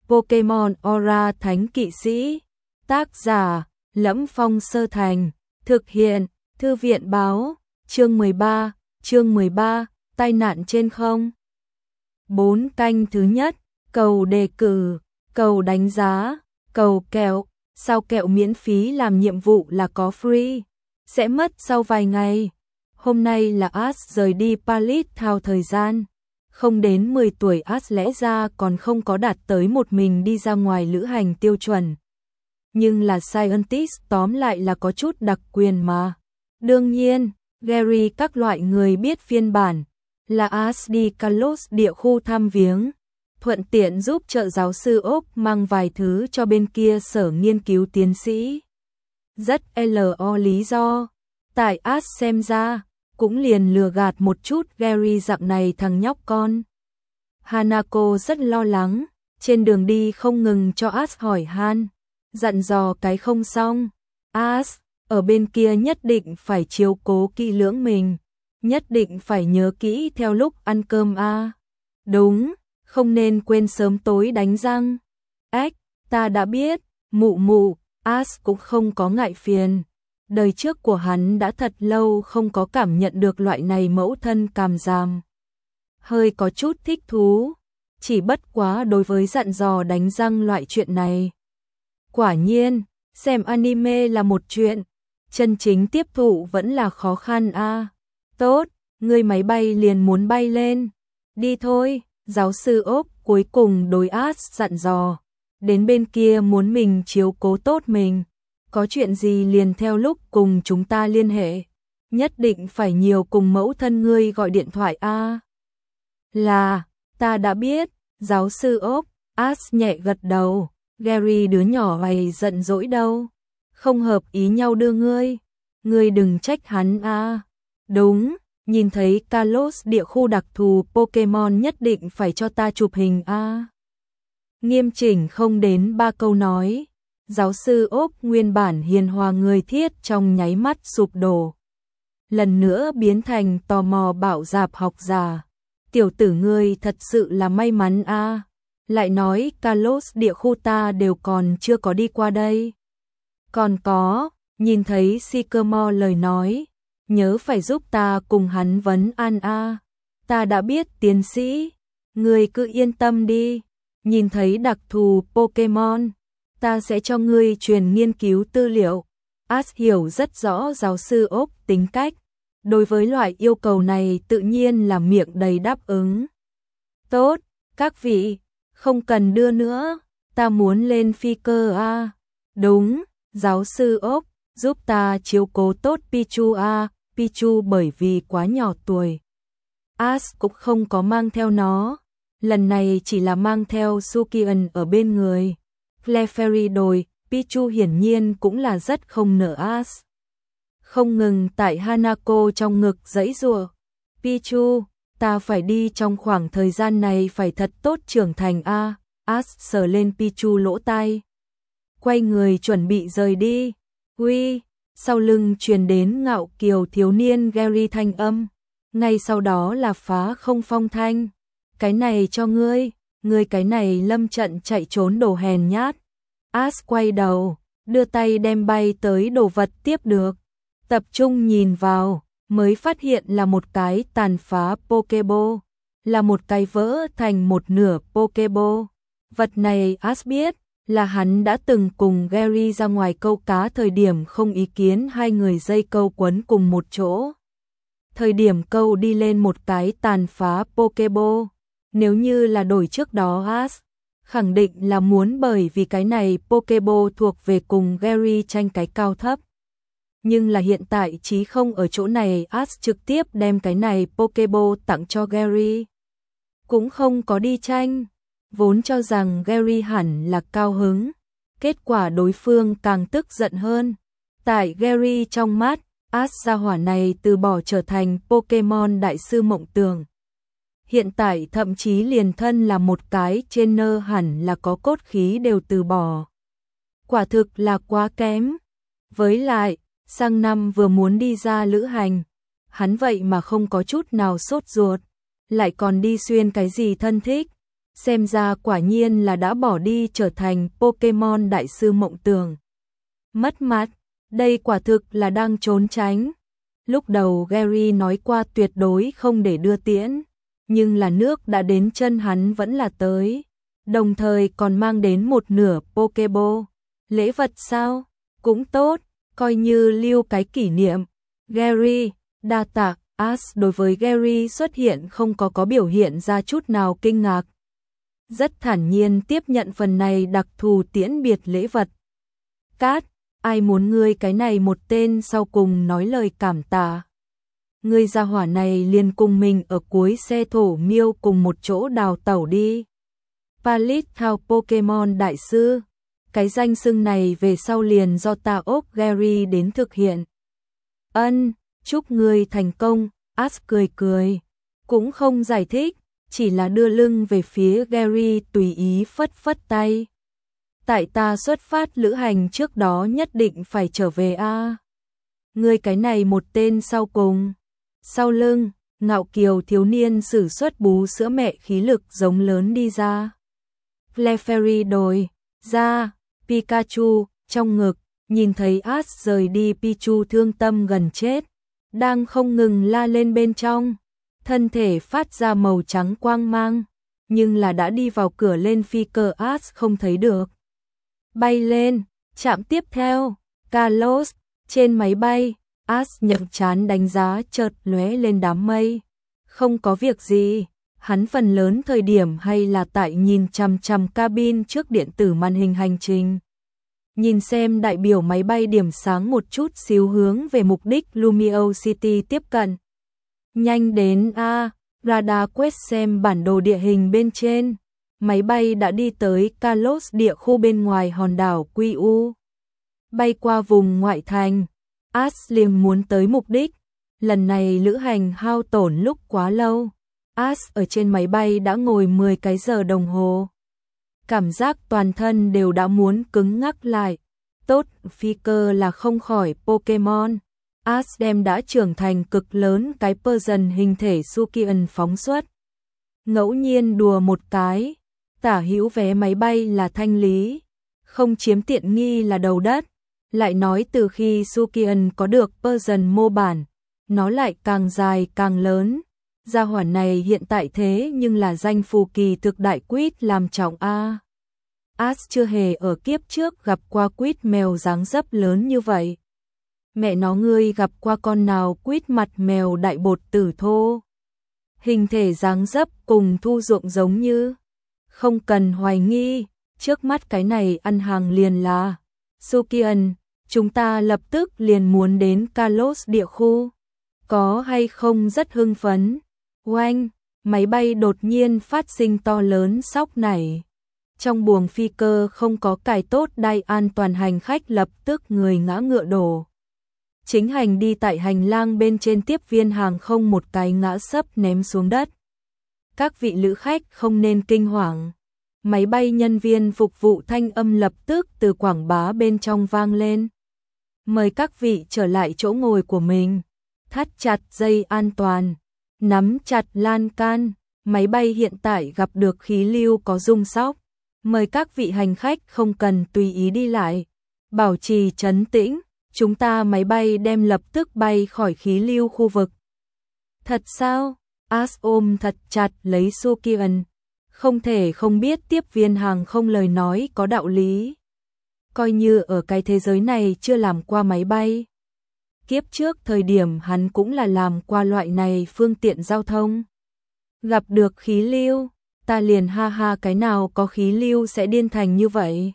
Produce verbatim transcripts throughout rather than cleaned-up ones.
Pokemon Aura Thánh Kỵ Sĩ. Tác giả: Lẫm Phong Sơ Thành. Thực hiện: Thư viện báo. Chương mười ba, chương mười ba, tai nạn trên không. bốn canh thứ nhất, cầu đề cử, cầu đánh giá, cầu kẹo. Sao kẹo miễn phí làm nhiệm vụ là có free, sẽ mất sau vài ngày. Hôm nay là Ash rời đi Pallet Town thời gian. Không đến mười tuổi Ash lẽ ra còn không có đạt tới một mình đi ra ngoài lữ hành tiêu chuẩn. Nhưng là Scientist tóm lại là có chút đặc quyền mà. Đương nhiên, Gary các loại người biết phiên bản là Ash đi Kalos địa khu thăm viếng, thuận tiện giúp trợ giáo sư Ốc mang vài thứ cho bên kia sở nghiên cứu tiến sĩ. Rất lo lý do, tại Ash xem ra, cũng liền lừa gạt một chút Gary dạng này thằng nhóc con. Hanako rất lo lắng, trên đường đi không ngừng cho Ash hỏi han, dặn dò cái không xong. Ash, ở bên kia nhất định phải chiếu cố kỹ lưỡng mình, nhất định phải nhớ kỹ theo lúc ăn cơm a. À. Đúng, không nên quên sớm tối đánh răng. Ếch, ta đã biết, mụ mụ. Ash cũng không có ngại phiền. Đời trước của hắn đã thật lâu không có cảm nhận được loại này mẫu thân càm ràm. Hơi có chút thích thú, chỉ bất quá đối với dặn dò đánh răng loại chuyện này. Quả nhiên, xem anime là một chuyện, chân chính tiếp thụ vẫn là khó khăn a. À. Tốt, người máy bay liền muốn bay lên. Đi thôi, giáo sư Ốc cuối cùng đối Ash dặn dò. Đến bên kia muốn mình chiếu cố tốt mình. Có chuyện gì liền theo lúc cùng chúng ta liên hệ. Nhất định phải nhiều cùng mẫu thân ngươi gọi điện thoại a. À. Là, ta đã biết, giáo sư Ốc. Ash nhẹ gật đầu. Gary đứa nhỏ này giận dỗi đâu. Không hợp ý nhau đưa ngươi. Ngươi đừng trách hắn a. À. Đúng, nhìn thấy Kalos địa khu đặc thù Pokemon nhất định phải cho ta chụp hình a. À. Nghiêm chỉnh không đến ba câu nói. Giáo sư Ốc nguyên bản hiền hòa người thiết trong nháy mắt sụp đổ. Lần nữa biến thành tò mò bạo dạp học giả. Tiểu tử ngươi thật sự là may mắn a. À. Lại nói Kalos địa khu ta đều còn chưa có đi qua đây. Còn có, nhìn thấy Sycamore lời nói, nhớ phải giúp ta cùng hắn vấn an a. À. Ta đã biết tiến sĩ, ngươi cứ yên tâm đi. Nhìn thấy đặc thù Pokemon, ta sẽ cho ngươi truyền nghiên cứu tư liệu. Ash hiểu rất rõ giáo sư Ốc tính cách. Đối với loại yêu cầu này tự nhiên là miệng đầy đáp ứng. Tốt, các vị, không cần đưa nữa, ta muốn lên phi cơ a. À. Đúng, giáo sư Ốc, giúp ta chiếu cố tốt Pichu a. À. Pichu bởi vì quá nhỏ tuổi. Ash cũng không có mang theo nó. Lần này chỉ là mang theo Sukian ở bên người. Clefairy đồi, Pichu hiển nhiên cũng là rất không nỡ Ash. Không ngừng tại Hanako trong ngực giãy giụa. Pichu, ta phải đi trong khoảng thời gian này phải thật tốt trưởng thành a. À. Ash sờ lên Pichu lỗ tai. Quay người chuẩn bị rời đi. Uy, sau lưng truyền đến ngạo kiều thiếu niên Gary thanh âm. Ngay sau đó là phá không phong thanh. Cái này cho ngươi, ngươi cái này lâm trận chạy trốn đồ hèn nhát. Ash quay đầu, đưa tay đem bay tới đồ vật tiếp được. Tập trung nhìn vào, mới phát hiện là một cái tàn phá Pokeball, là một cái vỡ thành một nửa Pokeball. Vật này Ash biết, là hắn đã từng cùng Gary ra ngoài câu cá thời điểm không ý kiến hai người dây câu quấn cùng một chỗ. Thời điểm câu đi lên một cái tàn phá Pokeball. Nếu như là đổi trước đó Ash, khẳng định là muốn bởi vì cái này Pokeball thuộc về cùng Gary tranh cái cao thấp. Nhưng là hiện tại chí không ở chỗ này Ash trực tiếp đem cái này Pokeball tặng cho Gary. Cũng không có đi tranh, vốn cho rằng Gary hẳn là cao hứng. Kết quả đối phương càng tức giận hơn. Tại Gary trong mắt, Ash gia hỏa này từ bỏ trở thành Pokemon đại sư mộng tưởng. Hiện tại thậm chí liền thân là một cái trainer hẳn là có cốt khí đều từ bỏ. Quả thực là quá kém. Với lại, sang năm vừa muốn đi ra lữ hành, hắn vậy mà không có chút nào sốt ruột, lại còn đi xuyên cái gì thân thích. Xem ra quả nhiên là đã bỏ đi trở thành Pokemon đại sư mộng tưởng. Mất mặt, đây quả thực là đang trốn tránh. Lúc đầu Gary nói qua tuyệt đối không để đưa tiễn, nhưng là nước đã đến chân hắn vẫn là tới, đồng thời còn mang đến một nửa Pokeball. Lễ vật sao? Cũng tốt, coi như lưu cái kỷ niệm. Gary, đa tạ. Ash đối với Gary xuất hiện không có có biểu hiện ra chút nào kinh ngạc. Rất thản nhiên tiếp nhận phần này đặc thù tiễn biệt lễ vật. Cát, ai muốn ngươi cái này một tên sau cùng nói lời cảm tạ. Ngươi gia hỏa này liền cùng mình ở cuối xe thổ miêu cùng một chỗ đào tẩu đi. Palit Thao Pokemon đại sư, cái danh xưng này về sau liền do ta ốp Gary đến thực hiện. Ân, chúc ngươi thành công. Ash cười cười, cũng không giải thích, chỉ là đưa lưng về phía Gary tùy ý phất phất tay. Tại ta xuất phát lữ hành trước đó nhất định phải trở về a. À. Ngươi cái này một tên sau cùng. Sau lưng, ngạo kiều thiếu niên sử xuất bú sữa mẹ khí lực giống lớn đi ra. Clefairy đồi ra, Pikachu trong ngực, nhìn thấy Ash rời đi, Pichu thương tâm gần chết, đang không ngừng la lên bên trong, thân thể phát ra màu trắng quang mang, nhưng là đã đi vào cửa lên phi cơ Ash không thấy được. Bay lên, chạm tiếp theo, Kalos, trên máy bay, Ash nhậm chán đánh giá chợt lóe lên đám mây. Không có việc gì, hắn phần lớn thời điểm hay là tại nhìn chằm chằm cabin trước điện tử màn hình hành trình. Nhìn xem đại biểu máy bay điểm sáng một chút xíu hướng về mục đích Lumio City tiếp cận. Nhanh đến a, radar quét xem bản đồ địa hình bên trên. Máy bay đã đi tới Kalos địa khu bên ngoài hòn đảo Quy U. Bay qua vùng ngoại thành, Ash liền muốn tới mục đích. Lần này lữ hành hao tổn lúc quá lâu. Ash ở trên máy bay đã ngồi mười cái giờ đồng hồ. Cảm giác toàn thân đều đã muốn cứng ngắc lại. Tốt, phi cơ là không khỏi Pokemon. Ash đem đã trưởng thành cực lớn cái Persian hình thể Sukian phóng xuất. Ngẫu nhiên đùa một cái, tả hữu vé máy bay là thanh lý, không chiếm tiện nghi là đầu đất. Lại nói từ khi Sukian có được Persian mô bản, nó lại càng dài càng lớn. Gia hỏa này hiện tại thế nhưng là danh phù kỳ thực đại quýt làm trọng a. Ash chưa hề ở kiếp trước gặp qua quýt mèo dáng dấp lớn như vậy. Mẹ nó, ngươi gặp qua con nào quýt mặt mèo đại bột tử thô. Hình thể dáng dấp cùng Thu Ruộng giống như. Không cần hoài nghi, trước mắt cái này ăn hàng liền là Sukian, chúng ta lập tức liền muốn đến Kalos địa khu. Có hay không rất hưng phấn. Oanh, máy bay đột nhiên phát sinh to lớn sóc nảy. Trong buồng phi cơ không có cài tốt đai an toàn, hành khách lập tức người ngã ngựa đổ. Chính hành đi tại hành lang bên trên, tiếp viên hàng không một cái ngã sấp ném xuống đất. Các vị lữ khách không nên kinh hoàng. Máy bay nhân viên phục vụ thanh âm lập tức từ quảng bá bên trong vang lên. Mời các vị trở lại chỗ ngồi của mình. Thắt chặt dây an toàn. Nắm chặt lan can. Máy bay hiện tại gặp được khí lưu có rung sóc. Mời các vị hành khách không cần tùy ý đi lại. Bảo trì trấn tĩnh. Chúng ta máy bay đem lập tức bay khỏi khí lưu khu vực. Thật sao? Ash ôm thật chặt lấy Sukian. Không thể không biết tiếp viên hàng không lời nói có đạo lý. Coi như ở cái thế giới này chưa làm qua máy bay. Kiếp trước thời điểm hắn cũng là làm qua loại này phương tiện giao thông. Gặp được khí lưu, ta liền ha ha, cái nào có khí lưu sẽ điên thành như vậy.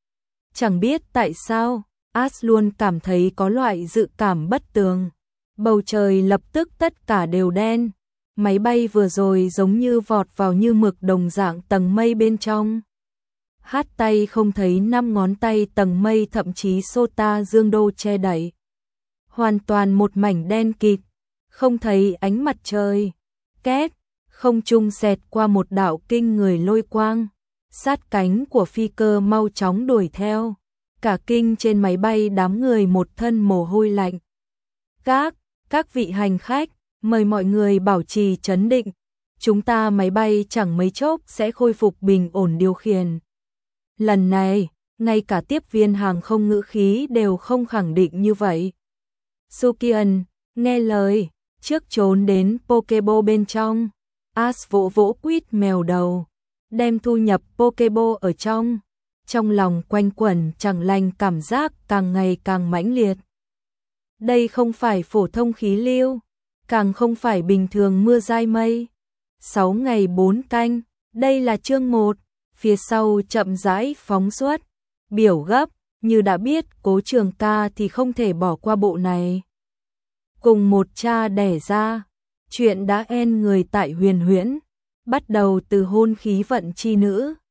Chẳng biết tại sao, Ash luôn cảm thấy có loại dự cảm bất tường. Bầu trời lập tức tất cả đều đen. Máy bay vừa rồi giống như vọt vào như mực đồng dạng tầng mây bên trong. Hát tay không thấy năm ngón tay, tầng mây thậm chí Sota Dương Đô che đậy. Hoàn toàn một mảnh đen kịt, không thấy ánh mặt trời. Két, không trung xẹt qua một đạo kinh người lôi quang. Sát cánh của phi cơ mau chóng đuổi theo. Cả kinh trên máy bay đám người một thân mồ hôi lạnh. Các, các vị hành khách, mời mọi người bảo trì trấn định. chúng ta máy bay chẳng mấy chốc sẽ khôi phục bình ổn điều khiển. Lần này, ngay cả tiếp viên hàng không ngữ khí đều không khẳng định như vậy. Sukian, nghe lời, trước trốn đến Pokebo bên trong. Ash vỗ vỗ quýt mèo đầu, đem thu nhập Pokebo ở trong. Trong lòng quanh quẩn chẳng lành cảm giác càng ngày càng mãnh liệt. Đây không phải phổ thông khí lưu, càng không phải bình thường mưa dai mây. Sáu ngày bốn canh, đây là chương một, phía sau chậm rãi phóng xuất. Biểu gấp, như đã biết Cố Trường Ca thì không thể bỏ qua bộ này. Cùng một cha đẻ ra, chuyện đã en người tại Huyền Huyễn, bắt đầu từ hôn khí vận chi nữ,